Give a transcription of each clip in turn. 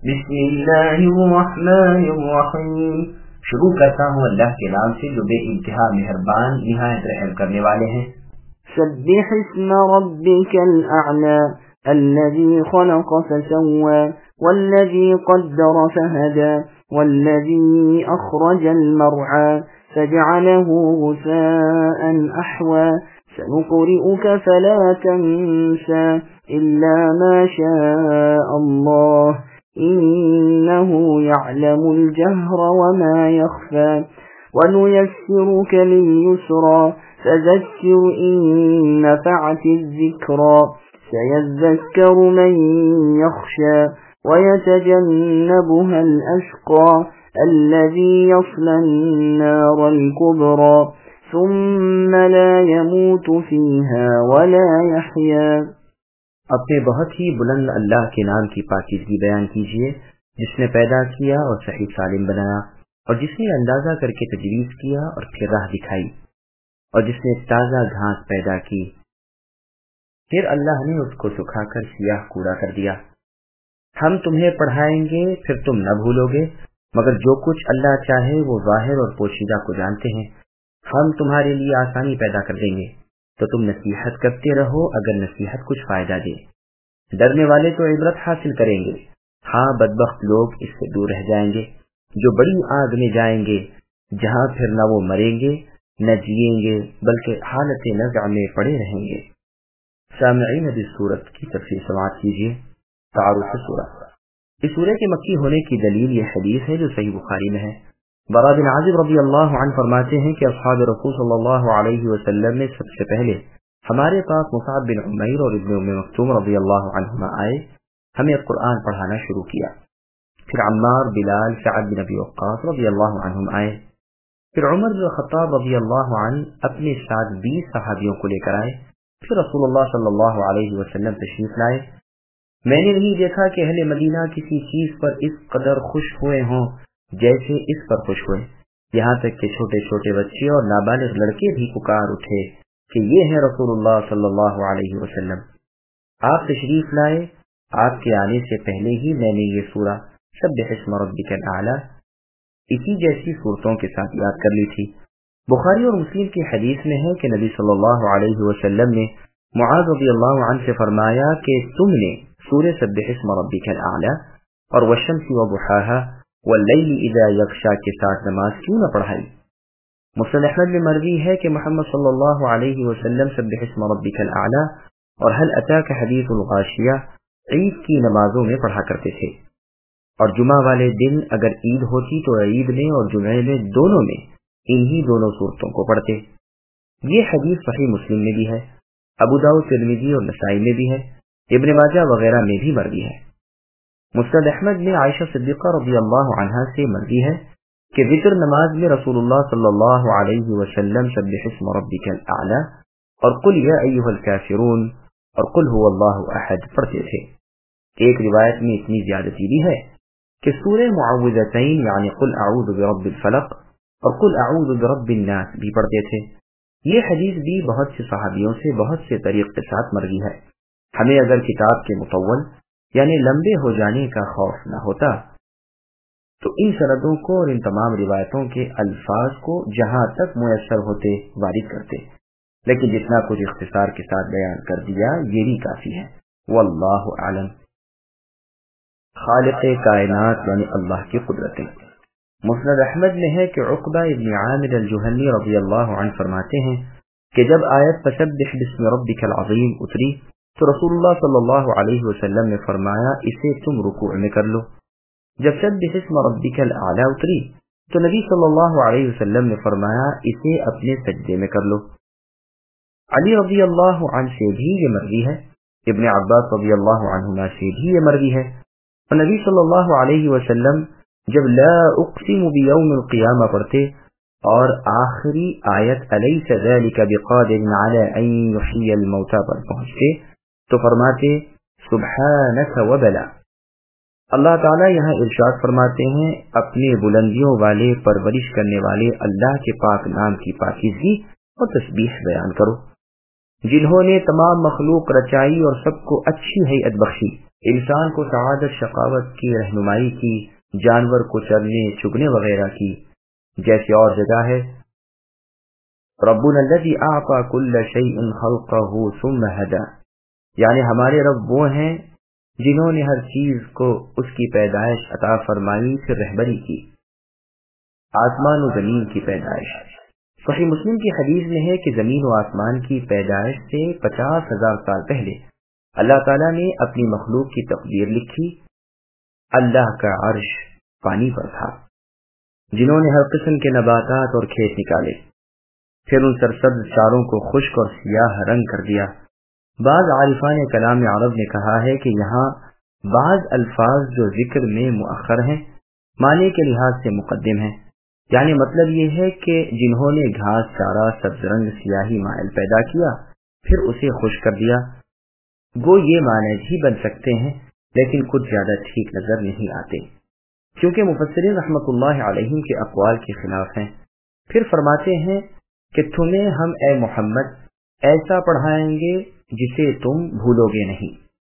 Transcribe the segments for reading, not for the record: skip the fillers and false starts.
بسم اللہ الرحمن الرحیم. شروع کرتا ہوں اللہ کے نام سے جو بے انتہا مہربان نہایت رحم کرنے والے ہیں. سبح اسم ربك الأعلى الذي خلق فسوى والذي قدر فهدى والذي أخرج المرعى فجعله غثاء أحوى سنقرئك فلا تنسى إلا ما شاء الله إنه يعلم الجهر وما يخفى ونيسرك لليسرى فذكر إن نفعت الذكرى سيذكر من يخشى ويتجنبها الأشقى الذي يصلى النار الكبرى ثم لا يموت فيها ولا يحيا. اپنے بہت ہی بلند اللہ کے نام کی پاکیزگی بیان کیجیے جس نے پیدا کیا اور صحیح سالم بنایا اور جس نے اندازہ کر کے تجویز کیا اور پھر راہ دکھائی اور جس نے تازہ گھاس پیدا کی پھر اللہ نے اس کو سکھا کر سیاہ کوڑا کر دیا. ہم تمہیں پڑھائیں گے پھر تم نہ بھولو گے مگر جو کچھ اللہ چاہے وہ ظاہر اور پوشیدہ کو جانتے ہیں. ہم تمہارے لیے آسانی پیدا کر دیں گے تو تم نصیحت کرتے رہو اگر نصیحت کچھ فائدہ دے. ڈرنے والے تو عبرت حاصل کریں گے. ہاں بدبخت لوگ اس سے دور رہ جائیں گے جو بڑی آگ میں جائیں گے جہاں پھر نہ وہ مریں گے نہ جیئیں گے بلکہ حالت نزع میں پڑے رہیں گے. سامعین اب اس سورت کی تفسیر سماعت کیجیے. تعارف سورہ. اس سورہ کے مکی ہونے کی دلیل یہ حدیث ہے جو صحیح بخاری میں ہے. برا بن عازب رضی اللہ عنہ فرماتے ہیں کہ اصحاب رسول صلی اللہ علیہ وسلم نے سب سے پہلے ہمارے پاس مصعب بن عمیر اور ابن ام مکتوم رضی اللہ عنہما آئے. ہمیں قرآن پڑھانا شروع کیا. پھر عمار، بلال، سعد بن ابی وقاص رضی اللہ عنہم آئے. پھر عمر بن خطاب رضی اللہ عنہ اپنے ساتھ 20 صحابیوں کو لے کر آئے. پھر رسول اللہ صلی اللہ علیہ وسلم تشریف لائے. میں نے نہیں دیکھا کہ اہل مدینہ کسی چیز پر اس قدر خوش ہوئے ہوں جیسے اس پر خوش ہوئے، یہاں تک کہ چھوٹے چھوٹے بچے اور نابالغ لڑکے بھی پکار اٹھے کہ یہ ہے رسول اللہ صلی اللہ علیہ وسلم. آپ تشریف لائے. آپ کے آنے سے پہلے ہی میں نے یہ سورہ سبح اسم ربک الاعلی اسی جیسی صورتوں کے ساتھ یاد کر لی تھی. بخاری اور مسلم کی حدیث میں ہے کہ نبی صلی اللہ علیہ وسلم نے معاذ رضی اللہ عنہ سے فرمایا کہ تم نے سورہ سبح اسم ربک الاعلی اور والشمس وضحاها واللیل اذا یغشا کے ساتھ نماز کیوں نہ پڑھائی؟ مسند احمد میں مروی ہے کہ محمد صلی اللہ علیہ وسلم سبح اسم ربک الاعلی اور هل اتاک حدیث الغاشیہ عید کی نمازوں میں پڑھا کرتے تھے، اور جمعہ والے دن اگر عید ہوتی تو عید میں اور جمعے میں دونوں میں انہی دونوں صورتوں کو پڑھتے. یہ حدیث صحیح مسلم میں بھی ہے، ابو داؤد، ترمذی اور نسائی میں بھی ہے، ابن ماجہ وغیرہ میں بھی مروی ہے. مسند احمد میں عائشہ صدیقہ رضی اللہ عنہا سے مروی ہے کہ وتر نماز میں رسول اللہ صلی اللہ علیہ وسلم سبح اسم ربک الاعلی اور قل یا ایھا الکافرون اور قل هو اللہ احد پڑھتے تھے. ایک روایت میں اتنی زیادتی بھی ہے کہ سورہ معوذتین یعنی قل اعوذ برب الفلق اور قل اعوذ برب الناس بھی پڑھتے تھے. یہ حدیث بھی بہت سے صحابیوں سے بہت سے طریق کے ساتھ مروی ہے. ہمیں اگر کتاب کے مطول یعنی لمبے ہو جانے کا خوف نہ ہوتا تو ان سندوں کو اور ان تمام روایتوں کے الفاظ کو جہاں تک میسر ہوتے وارد کرتے، لیکن جتنا کچھ اختصار کے ساتھ بیان کر دیا یہ بھی کافی ہے. واللہ اعلم. خالق کائنات یعنی اللہ کی قدرتیں. مسند احمد میں ہے کہ عقبہ ابن عامر الجہنی رضی اللہ عنہ فرماتے ہیں کہ جب آیت فسبح باسم ربک العظیم اتری تو رسول اللہ صلی اللہ علیہ وسلم نے فرمایا اسے تم رکوع میں کر لو. جب سبح اسم ربک الاعلی اتری تو نبی صلی اللہ علیہ وسلم نے فرمایا اسے اپنے سجدے میں کر لو. علی رضی اللہ عنہ سے بھی یہ مروی ہے، ابن عباس رضی اللہ عنہما سے بھی یہ مروی ہے، اور نبی صلی اللہ علیہ وسلم جب لا اقسم بیوم القیامہ پڑھتے اور آخری آیت الیس ذلک بقادر علی ان یحیی الموتى پر پہنچتے تو فرماتے سبحانک وبلا. اللہ تعالیٰ یہاں ارشاد فرماتے ہیں اپنے بلندیوں والے پرورش کرنے والے اللہ کے پاک نام کی پاکیزگی اور تسبیح بیان کرو، جنہوں نے تمام مخلوق رچائی اور سب کو اچھی ہیئت بخشی انسان کو سعادت شقاوت کی رہنمائی کی، جانور کو چرنے چگنے وغیرہ کی۔ جیسے اور جگہ ہے ربنا الذی اعطى كل شيء خلقه ثم هدى، یعنی ہمارے رب وہ ہیں جنہوں نے ہر چیز کو اس کی پیدائش عطا فرمائی پھر رہبری کی۔ آسمان و زمین کی پیدائش، صحیح مسلم کی حدیث میں ہے کہ زمین و آسمان کی پیدائش سے 50,000 سال پہلے اللہ تعالیٰ نے اپنی مخلوق کی تقدیر لکھی۔ اللہ کا عرش پانی پر تھا، جنہوں نے ہر قسم کے نباتات اور کھیت نکالے، پھر ان سرسبز چاروں کو خشک اور سیاہ رنگ کر دیا۔ بعض عارفان کلام عرب نے کہا ہے کہ یہاں بعض الفاظ جو ذکر میں مؤخر ہیں معنی کے لحاظ سے مقدم ہیں، یعنی مطلب یہ ہے کہ جنہوں نے گھاس چارہ سبز رنگ سیاہی مائل پیدا کیا پھر اسے خشک کر دیا۔ گو یہ معنی بھی بن سکتے ہیں لیکن کچھ زیادہ ٹھیک نظر نہیں آتے، کیونکہ مفسرین رحمۃ اللہ علیہم کے اقوال کے خلاف ہیں۔ پھر فرماتے ہیں کہ تمہیں ہم اے محمد ایسا پڑھائیں گے جسے تم بھولو گے نہیں۔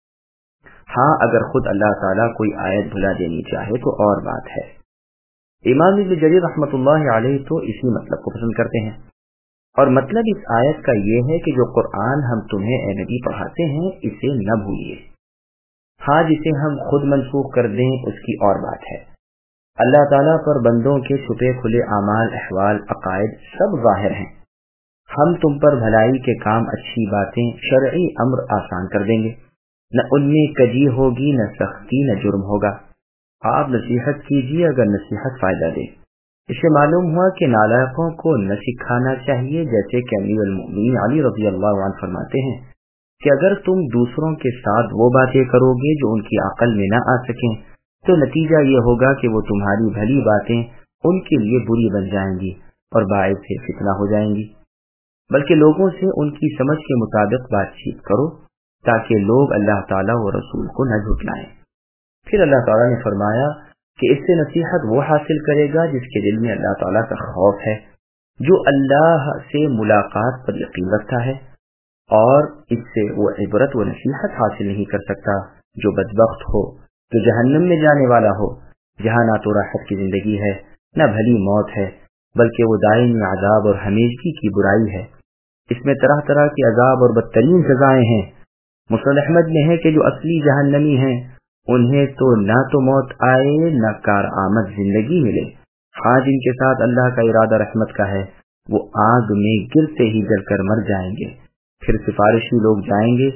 ہاں اگر خود اللہ تعالیٰ کوئی آیت بھلا دینی چاہے تو اور بات ہے۔ امام ابن جریر رحمۃ اللہ علیہ تو اسی مطلب کو پسند کرتے ہیں، اور مطلب اس آیت کا یہ ہے کہ جو قرآن ہم تمہیں اے نبی پڑھاتے ہیں اسے نہ بھولیے۔ ہاں جسے ہم خود منسوخ کر دیں اس کی اور بات ہے۔ اللہ تعالیٰ پر بندوں کے چھپے کھلے اعمال، احوال، عقائد سب ظاہر ہیں۔ ہم تم پر بھلائی کے کام، اچھی باتیں، شرعی امر آسان کر دیں گے، نہ ان میں کجی ہوگی، نہ سختی، نہ جرم ہوگا۔ آپ نصیحت کیجیے اگر نصیحت فائدہ دے۔ اس سے معلوم ہوا کہ نالائقوں کو نہ سکھانا چاہیے، جیسے کہ امیر المؤمنین علی رضی اللہ عنہ فرماتے ہیں کہ اگر تم دوسروں کے ساتھ وہ باتیں کرو گے جو ان کی عقل میں نہ آ سکیں تو نتیجہ یہ ہوگا کہ وہ تمہاری بھلی باتیں ان کے لیے بری بن جائیں گی اور باعث فتنہ ہو جائیں گی، بلکہ لوگوں سے ان کی سمجھ کے مطابق بات چیت کرو تاکہ لوگ اللہ تعالیٰ و رسول کو نہ جھٹلائیں۔ پھر اللہ تعالیٰ نے فرمایا کہ اس سے نصیحت وہ حاصل کرے گا جس کے دل میں اللہ تعالیٰ کا خوف ہے، جو اللہ سے ملاقات پر یقین رکھتا ہے، اور اس سے وہ عبرت و نصیحت حاصل نہیں کر سکتا جو بدبخت ہو، جو جہنم میں جانے والا ہو، جہاں نہ تو راحت کی زندگی ہے نہ بھلی موت ہے، بلکہ وہ دائمی عذاب اور ہمیشگی کی برائی ہے۔ اس میں طرح طرح کے عذاب اور بدترین سزائیں ہیں۔ مسند احمد میں ہے کہ جو اصلی جہنمی ہیں انہیں تو نہ تو موت آئے نہ کارآمد زندگی ملے۔ ہاں جن کے ساتھ اللہ کا ارادہ رحمت کا ہے وہ آگ میں گرتے ہی جل کر مر جائیں گے، پھر سفارشی لوگ جائیں گے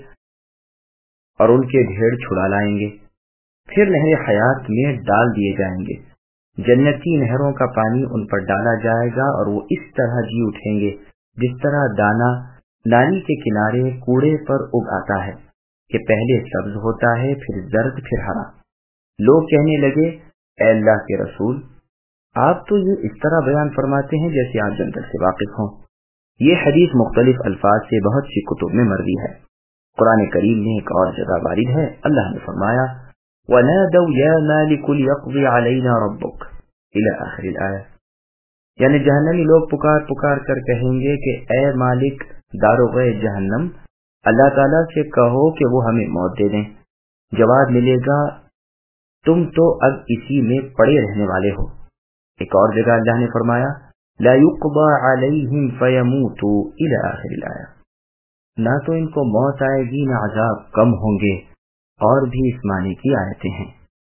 اور ان کے ڈھیر چھڑا لائیں گے، پھر نہر حیات میں ڈال دیے جائیں گے، جنتی نہروں کا پانی ان پر ڈالا جائے گا اور وہ اس طرح جی اٹھیں گے جس طرح دانا نالی کے کنارے کوڑے پر اگ آتا ہے کہ پہلے سبز ہوتا ہے پھر زرد پھر ہرا۔ لوگ کہنے لگے اے اللہ کے رسول، آپ تو یہ اس طرح بیان فرماتے ہیں جیسے آپ جنت سے واقف ہوں۔ یہ حدیث مختلف الفاظ سے بہت سی کتب میں مروی ہے۔ قرآن کریم میں ایک اور جگہ وارد ہے، اللہ نے فرمایا وَنَادَوْا يَا مَالِكُ لِيَقْضِيَ عَلَيْنَا رَبُّكَ إِلَى آخر الآیہ، یعنی جہنمی لوگ پکار پکار کر کہیں گے کہ اے مالک داروغ جہنم، اللہ تعالیٰ سے کہو کہ وہ ہمیں موت دے دیں۔ جواب ملے گا تم تو اب اسی میں پڑے رہنے والے ہو۔ ایک اور جگہ اللہ نے فرمایا لا يقضى عليهم فيموتوا الى آخر الآیہ، نہ تو ان کو موت آئے گی نہ عذاب کم ہوں گے، اور بھی اس معنی کی آیتیں ہیں۔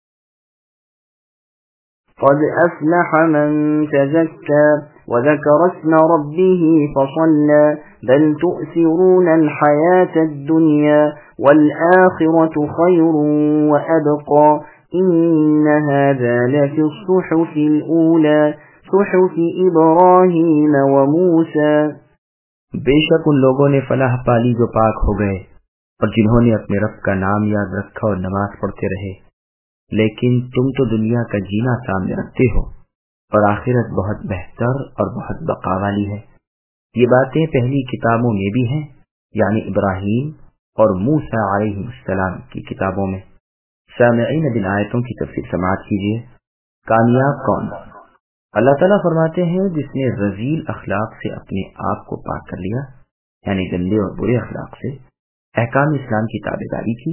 قد أفلح من تزكى وذكر اسم ربه فصلى بل تؤثرون الحياة الدنيا والآخرة خير وأبقى إن هذا لفي الصحف الأولى صحف إبراهيم وموسى۔ بے شک ان لوگوں نے فلاح پالی جو پاک ہو گئے اور جنہوں نے اپنے رب کا نام یاد رکھا اور نماز پڑھتے رہے، لیکن تم تو دنیا کا جینا سامنے رکھتے ہو اور آخرت بہت بہتر اور بہت بقا والی ہے۔ یہ باتیں پہلی کتابوں میں بھی ہیں، یعنی ابراہیم اور موسیٰ علیہ السلام کی کتابوں میں۔ سامعین بن آیتوں کی تفسیر سماعت کیجیے۔ کامیاب کون؟ اللہ تعالیٰ فرماتے ہیں جس نے رذیل اخلاق سے اپنے آپ کو پاک کر لیا، یعنی گندے اور برے اخلاق سے، احکام اسلام کی تابعداری کی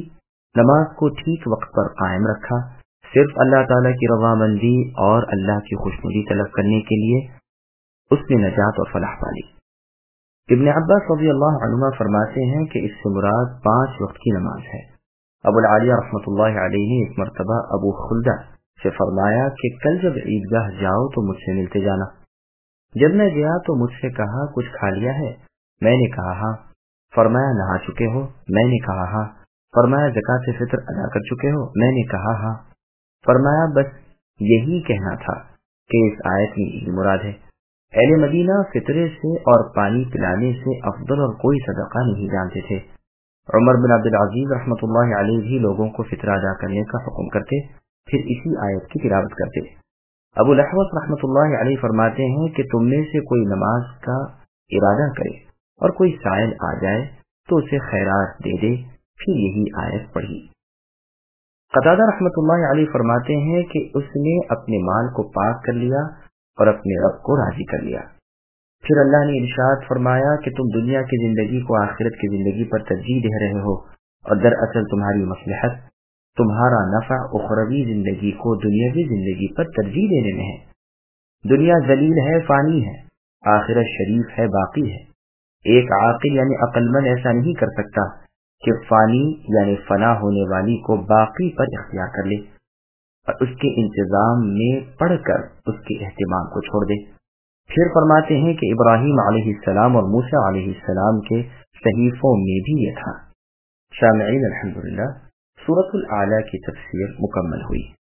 نماز کو ٹھیک وقت پر قائم رکھا، صرف اللہ تعالیٰ کی رضامندی اور اللہ کی خوشنودی طلب کرنے کے لیے اس نے نجات اور فلاح پالی۔ ابن عباس رضی اللہ عنہما فرماتے ہیں کہ اس سے مراد 5 وقت کی نماز ہے۔ ابو العالیہ رحمۃ اللہ علیہ نے ایک مرتبہ ابو خلدہ سے فرمایا کہ کل جب عیدگاہ جاؤ تو مجھ سے ملتے جانا۔ جب میں گیا تو مجھ سے کہا کچھ کھا لیا ہے؟ میں نے کہا ہاں۔ فرمایا نہا چکے ہو؟ میں نے کہا ہاں۔ فرمایا زکوٰۃ فطر ادا کر چکے ہو؟ میں نے کہا ہاں۔ فرمایا بس یہی کہنا تھا کہ اس آیت میں عید مراد ہے۔ اہل مدینہ فطرے سے اور پانی پلانے سے افضل اور کوئی صدقہ نہیں جانتے تھے۔ عمر بن عبد العزیز رحمۃ اللہ علیہ بھی لوگوں کو فطرہ ادا کرنے کا حکم کرتے، پھر اسی آیت کی تلاوت کرتے۔ ابو الاحوص رحمۃ اللہ علیہ فرماتے ہیں کہ تم میں سے کوئی نماز کا ارادہ کرے اور کوئی سائل آ جائے تو اسے خیرات دے دے، پھر یہی آیت پڑھی۔ قتادہ رحمۃ اللہ علیہ فرماتے ہیں کہ اس نے اپنے مال کو پاک کر لیا اور اپنے رب کو راضی کر لیا۔ پھر اللہ نے ارشاد فرمایا کہ تم دنیا کی زندگی کو آخرت کی زندگی پر ترجیح دے رہے ہو، اور دراصل تمہاری مصلحت، تمہارا نفع اخروی زندگی کو دنیاوی زندگی پر ترجیح دینے میں ہے۔ دنیا ذلیل ہے، فانی ہے، آخرت شریف ہے، باقی ہے۔ ایک عاقل یعنی عقل مند ایسا نہیں کر سکتا کہ فانی یعنی فنا ہونے والی کو باقی پر اختیار کر لے اور اس کے انتظام میں پڑھ کر اس کے اہتمام کو چھوڑ دے۔ پھر فرماتے ہیں کہ ابراہیم علیہ السلام اور موسیٰ علیہ السلام کے صحیفوں میں بھی یہ تھا۔ سامعین الحمدللہ، سورۃ الاعلیٰ کی تفسیر مکمل ہوئی۔